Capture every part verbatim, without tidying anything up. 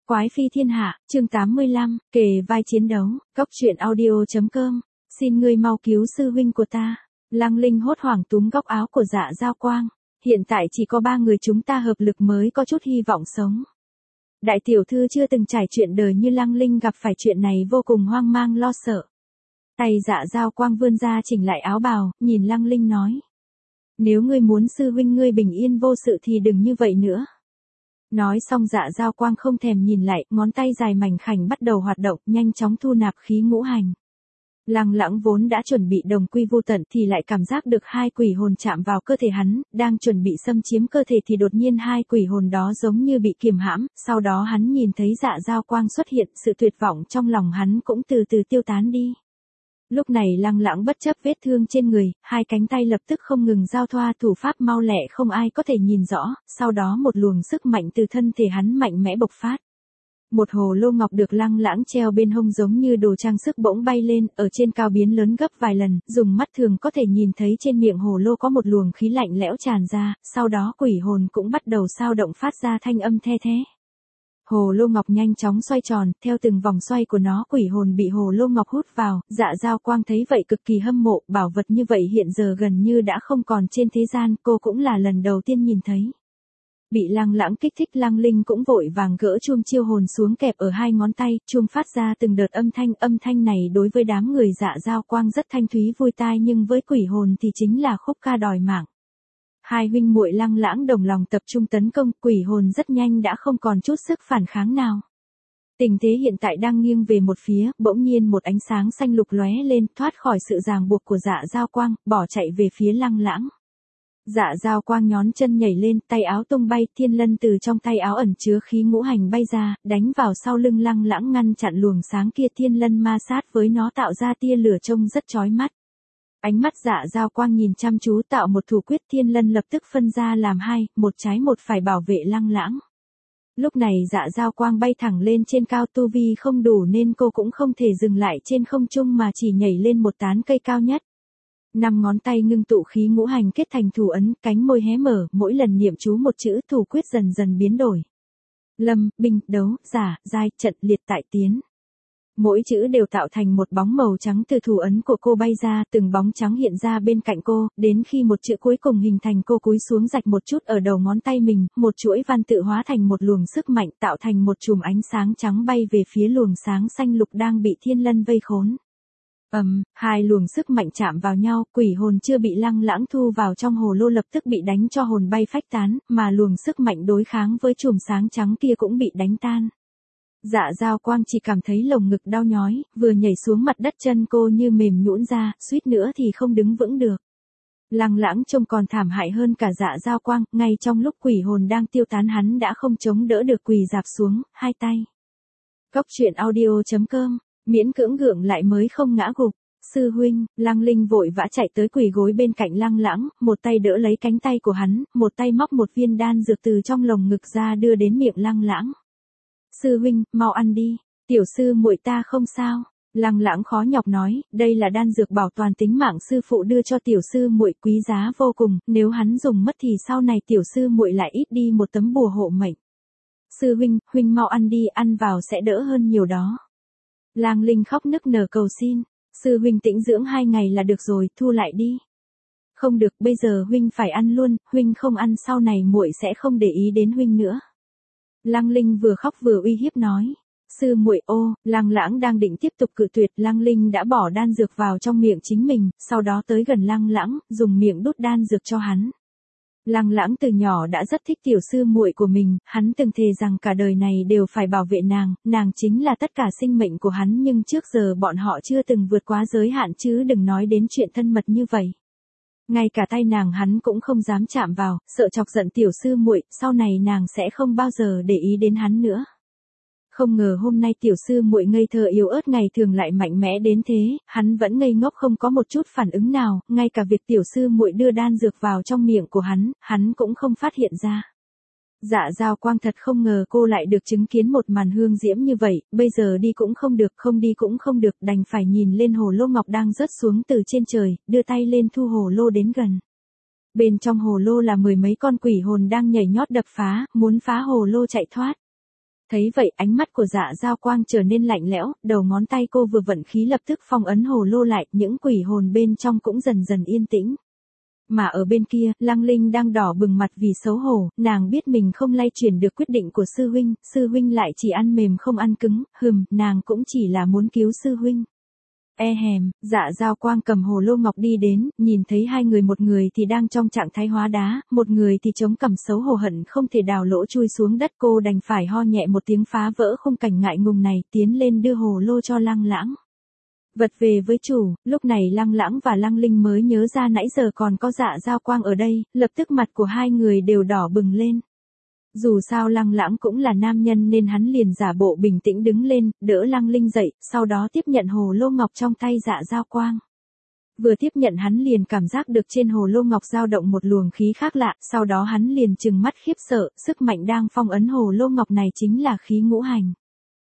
Quái phi thiên hạ, chương tám mươi lăm, kề vai chiến đấu, cốc truyện audio.com, xin ngươi mau cứu sư huynh của ta. Lăng Linh hốt hoảng túm góc áo của Dạ Giao Quang, hiện tại chỉ có ba người chúng ta hợp lực mới có chút hy vọng sống. Đại tiểu thư chưa từng trải chuyện đời như Lăng Linh gặp phải chuyện này vô cùng hoang mang lo sợ. Tay Dạ Giao Quang vươn ra chỉnh lại áo bào, nhìn Lăng Linh nói. Nếu ngươi muốn sư huynh ngươi bình yên vô sự thì đừng như vậy nữa. Nói xong Dạ Giao Quang không thèm nhìn lại, ngón tay dài mảnh khảnh bắt đầu hoạt động, nhanh chóng thu nạp khí ngũ hành. Lăng Lãng vốn đã chuẩn bị đồng quy vô tận thì lại cảm giác được hai quỷ hồn chạm vào cơ thể hắn, đang chuẩn bị xâm chiếm cơ thể thì đột nhiên hai quỷ hồn đó giống như bị kiềm hãm, sau đó hắn nhìn thấy Dạ Giao Quang xuất hiện, sự tuyệt vọng trong lòng hắn cũng từ từ tiêu tán đi. Lúc này Lăng Lãng bất chấp vết thương trên người, hai cánh tay lập tức không ngừng giao thoa, thủ pháp mau lẹ không ai có thể nhìn rõ, sau đó một luồng sức mạnh từ thân thể hắn mạnh mẽ bộc phát. Một hồ lô ngọc được Lăng Lãng treo bên hông giống như đồ trang sức bỗng bay lên, ở trên cao biến lớn gấp vài lần, dùng mắt thường có thể nhìn thấy trên miệng hồ lô có một luồng khí lạnh lẽo tràn ra, sau đó quỷ hồn cũng bắt đầu xao động phát ra thanh âm the thé. Hồ lô ngọc nhanh chóng xoay tròn, theo từng vòng xoay của nó quỷ hồn bị hồ lô ngọc hút vào, Dạ Giao Quang thấy vậy cực kỳ hâm mộ, bảo vật như vậy hiện giờ gần như đã không còn trên thế gian, cô cũng là lần đầu tiên nhìn thấy. Bị Lăng Lãng kích thích, Lăng Linh cũng vội vàng gỡ chuông chiêu hồn xuống kẹp ở hai ngón tay, chuông phát ra từng đợt âm thanh, âm thanh này đối với đám người Dạ Giao Quang rất thanh thúy vui tai nhưng với quỷ hồn thì chính là khúc ca đòi mạng. Hai huynh muội Lăng Lãng đồng lòng tập trung tấn công, quỷ hồn rất nhanh đã không còn chút sức phản kháng nào. Tình thế hiện tại đang nghiêng về một phía, bỗng nhiên một ánh sáng xanh lục lóe lên, thoát khỏi sự ràng buộc của Dạ Giao Quang, bỏ chạy về phía Lăng Lãng. Dạ Giao Quang nhón chân nhảy lên, tay áo tung bay, thiên lân từ trong tay áo ẩn chứa khí ngũ hành bay ra, đánh vào sau lưng Lăng Lãng ngăn chặn luồng sáng kia, thiên lân ma sát với nó tạo ra tia lửa trông rất chói mắt. Ánh mắt Dạ Giao Quang nhìn chăm chú tạo một thủ quyết, thiên lân lập tức phân ra làm hai, một trái một phải bảo vệ Lăng Lãng. Lúc này Dạ Giao Quang bay thẳng lên trên cao, tu vi không đủ nên cô cũng không thể dừng lại trên không trung mà chỉ nhảy lên một tán cây cao nhất. Năm ngón tay ngưng tụ khí ngũ hành kết thành thủ ấn, cánh môi hé mở, mỗi lần niệm chú một chữ, thủ quyết dần dần biến đổi. Lâm, binh, đấu, giả, giai, trận, liệt, tại, tiến. Mỗi chữ đều tạo thành một bóng màu trắng từ thủ ấn của cô bay ra, từng bóng trắng hiện ra bên cạnh cô, đến khi một chữ cuối cùng hình thành, cô cúi xuống rạch một chút ở đầu ngón tay mình, một chuỗi văn tự hóa thành một luồng sức mạnh, tạo thành một chùm ánh sáng trắng bay về phía luồng sáng xanh lục đang bị thiên lân vây khốn. Ầm, um, hai luồng sức mạnh chạm vào nhau, quỷ hồn chưa bị Lăng Lãng thu vào trong hồ lô lập tức bị đánh cho hồn bay phách tán, mà luồng sức mạnh đối kháng với chùm sáng trắng kia cũng bị đánh tan. Dạ Giao Quang chỉ cảm thấy lồng ngực đau nhói, vừa nhảy xuống mặt đất chân cô như mềm nhũn ra, suýt nữa thì không đứng vững được. Lăng Lãng trông còn thảm hại hơn cả Dạ Giao Quang, ngay trong lúc quỷ hồn đang tiêu tán hắn đã không chống đỡ được quỳ rạp xuống, hai tay. Cốc truyện audio.com, miễn cưỡng gượng lại mới không ngã gục. Sư huynh, Lăng Linh vội vã chạy tới quỳ gối bên cạnh Lăng Lãng, một tay đỡ lấy cánh tay của hắn, một tay móc một viên đan dược từ trong lồng ngực ra đưa đến miệng Lăng Lãng. Sư huynh, mau ăn đi, tiểu sư muội ta không sao. Lăng Lãng khó nhọc nói, đây là đan dược bảo toàn tính mạng sư phụ đưa cho tiểu sư muội, quý giá vô cùng, nếu hắn dùng mất thì sau này tiểu sư muội lại ít đi một tấm bùa hộ mệnh. Sư huynh, huynh mau ăn đi, ăn vào sẽ đỡ hơn nhiều đó. Lăng Linh khóc nức nở cầu xin, sư huynh tĩnh dưỡng hai ngày là được rồi, thu lại đi. Không được, bây giờ huynh phải ăn luôn, huynh không ăn sau này muội sẽ không để ý đến huynh nữa. Lăng Linh vừa khóc vừa uy hiếp nói. Sư muội ô, Lăng Lãng đang định tiếp tục cự tuyệt, Lăng Linh đã bỏ đan dược vào trong miệng chính mình, sau đó tới gần Lăng Lãng, dùng miệng đút đan dược cho hắn. Lăng Lãng từ nhỏ đã rất thích tiểu sư muội của mình, hắn từng thề rằng cả đời này đều phải bảo vệ nàng, nàng chính là tất cả sinh mệnh của hắn, nhưng trước giờ bọn họ chưa từng vượt quá giới hạn chứ đừng nói đến chuyện thân mật như vậy. Ngay cả tay nàng hắn cũng không dám chạm vào, sợ chọc giận tiểu sư muội, sau này nàng sẽ không bao giờ để ý đến hắn nữa. Không ngờ hôm nay tiểu sư muội ngây thơ yếu ớt ngày thường lại mạnh mẽ đến thế, hắn vẫn ngây ngốc không có một chút phản ứng nào, ngay cả việc tiểu sư muội đưa đan dược vào trong miệng của hắn, hắn cũng không phát hiện ra. Dạ Giao Quang thật không ngờ cô lại được chứng kiến một màn hương diễm như vậy, bây giờ đi cũng không được, không đi cũng không được, đành phải nhìn lên hồ lô ngọc đang rớt xuống từ trên trời, đưa tay lên thu hồ lô đến gần. Bên trong hồ lô là mười mấy con quỷ hồn đang nhảy nhót đập phá, muốn phá hồ lô chạy thoát. Thấy vậy ánh mắt của Dạ Giao Quang trở nên lạnh lẽo, đầu ngón tay cô vừa vận khí lập tức phong ấn hồ lô lại, những quỷ hồn bên trong cũng dần dần yên tĩnh. Mà ở bên kia, Lăng Linh đang đỏ bừng mặt vì xấu hổ, nàng biết mình không lay chuyển được quyết định của sư huynh, sư huynh lại chỉ ăn mềm không ăn cứng, hừm, nàng cũng chỉ là muốn cứu sư huynh. E hèm, Dạ Giao Quang cầm hồ lô ngọc đi đến, nhìn thấy hai người, một người thì đang trong trạng thái hóa đá, một người thì chống cằm xấu hổ hận không thể đào lỗ chui xuống đất, cô đành phải ho nhẹ một tiếng phá vỡ khung cảnh ngại ngùng này, tiến lên đưa hồ lô cho Lăng Lãng. Vật về với chủ, lúc này Lăng Lãng và Lăng Linh mới nhớ ra nãy giờ còn có Dạ Giao Quang ở đây, lập tức mặt của hai người đều đỏ bừng lên. Dù sao Lăng Lãng cũng là nam nhân nên hắn liền giả bộ bình tĩnh đứng lên, đỡ Lăng Linh dậy, sau đó tiếp nhận hồ lô ngọc trong tay Dạ Giao Quang. Vừa tiếp nhận hắn liền cảm giác được trên hồ lô ngọc dao động một luồng khí khác lạ, sau đó hắn liền trừng mắt khiếp sợ, sức mạnh đang phong ấn hồ lô ngọc này chính là khí ngũ hành.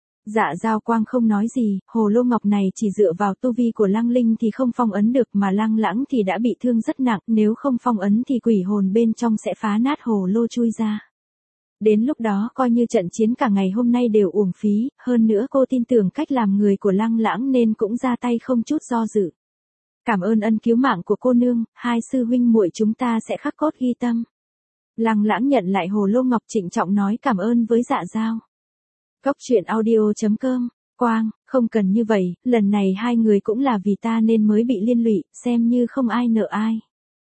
Dạ Giao Quang không nói gì, hồ lô ngọc này chỉ dựa vào tu vi của Lăng Linh thì không phong ấn được, mà Lăng Lãng thì đã bị thương rất nặng, nếu không phong ấn thì quỷ hồn bên trong sẽ phá nát hồ lô chui ra. Đến lúc đó coi như trận chiến cả ngày hôm nay đều uổng phí, hơn nữa cô tin tưởng cách làm người của Lăng Lãng nên cũng ra tay không chút do dự. Cảm ơn ân cứu mạng của cô nương, hai sư huynh muội chúng ta sẽ khắc cốt ghi tâm. Lăng Lãng nhận lại hồ lô ngọc trịnh trọng nói cảm ơn với Dạ Giao. Góc truyện audio chấm com, Quang, không cần như vậy, lần này hai người cũng là vì ta nên mới bị liên lụy, xem như không ai nợ ai.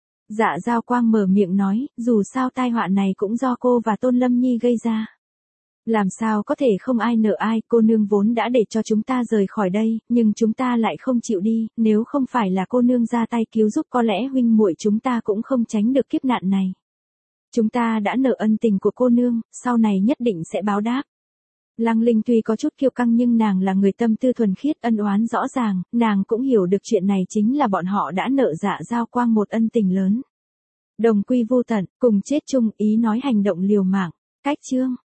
Dạ Giao Quang mở miệng nói, dù sao tai họa này cũng do cô và Tôn Lâm Nhi gây ra. Làm sao có thể không ai nợ ai, cô nương vốn đã để cho chúng ta rời khỏi đây, nhưng chúng ta lại không chịu đi, nếu không phải là cô nương ra tay cứu giúp có lẽ huynh muội chúng ta cũng không tránh được kiếp nạn này. Chúng ta đã nợ ân tình của cô nương, sau này nhất định sẽ báo đáp. Lăng Linh tuy có chút kiêu căng nhưng nàng là người tâm tư thuần khiết, ân oán rõ ràng, nàng cũng hiểu được chuyện này chính là bọn họ đã nợ Dạ Giao Quang một ân tình lớn. Đồng quy vô tận, cùng chết chung, ý nói hành động liều mạng. Cách chương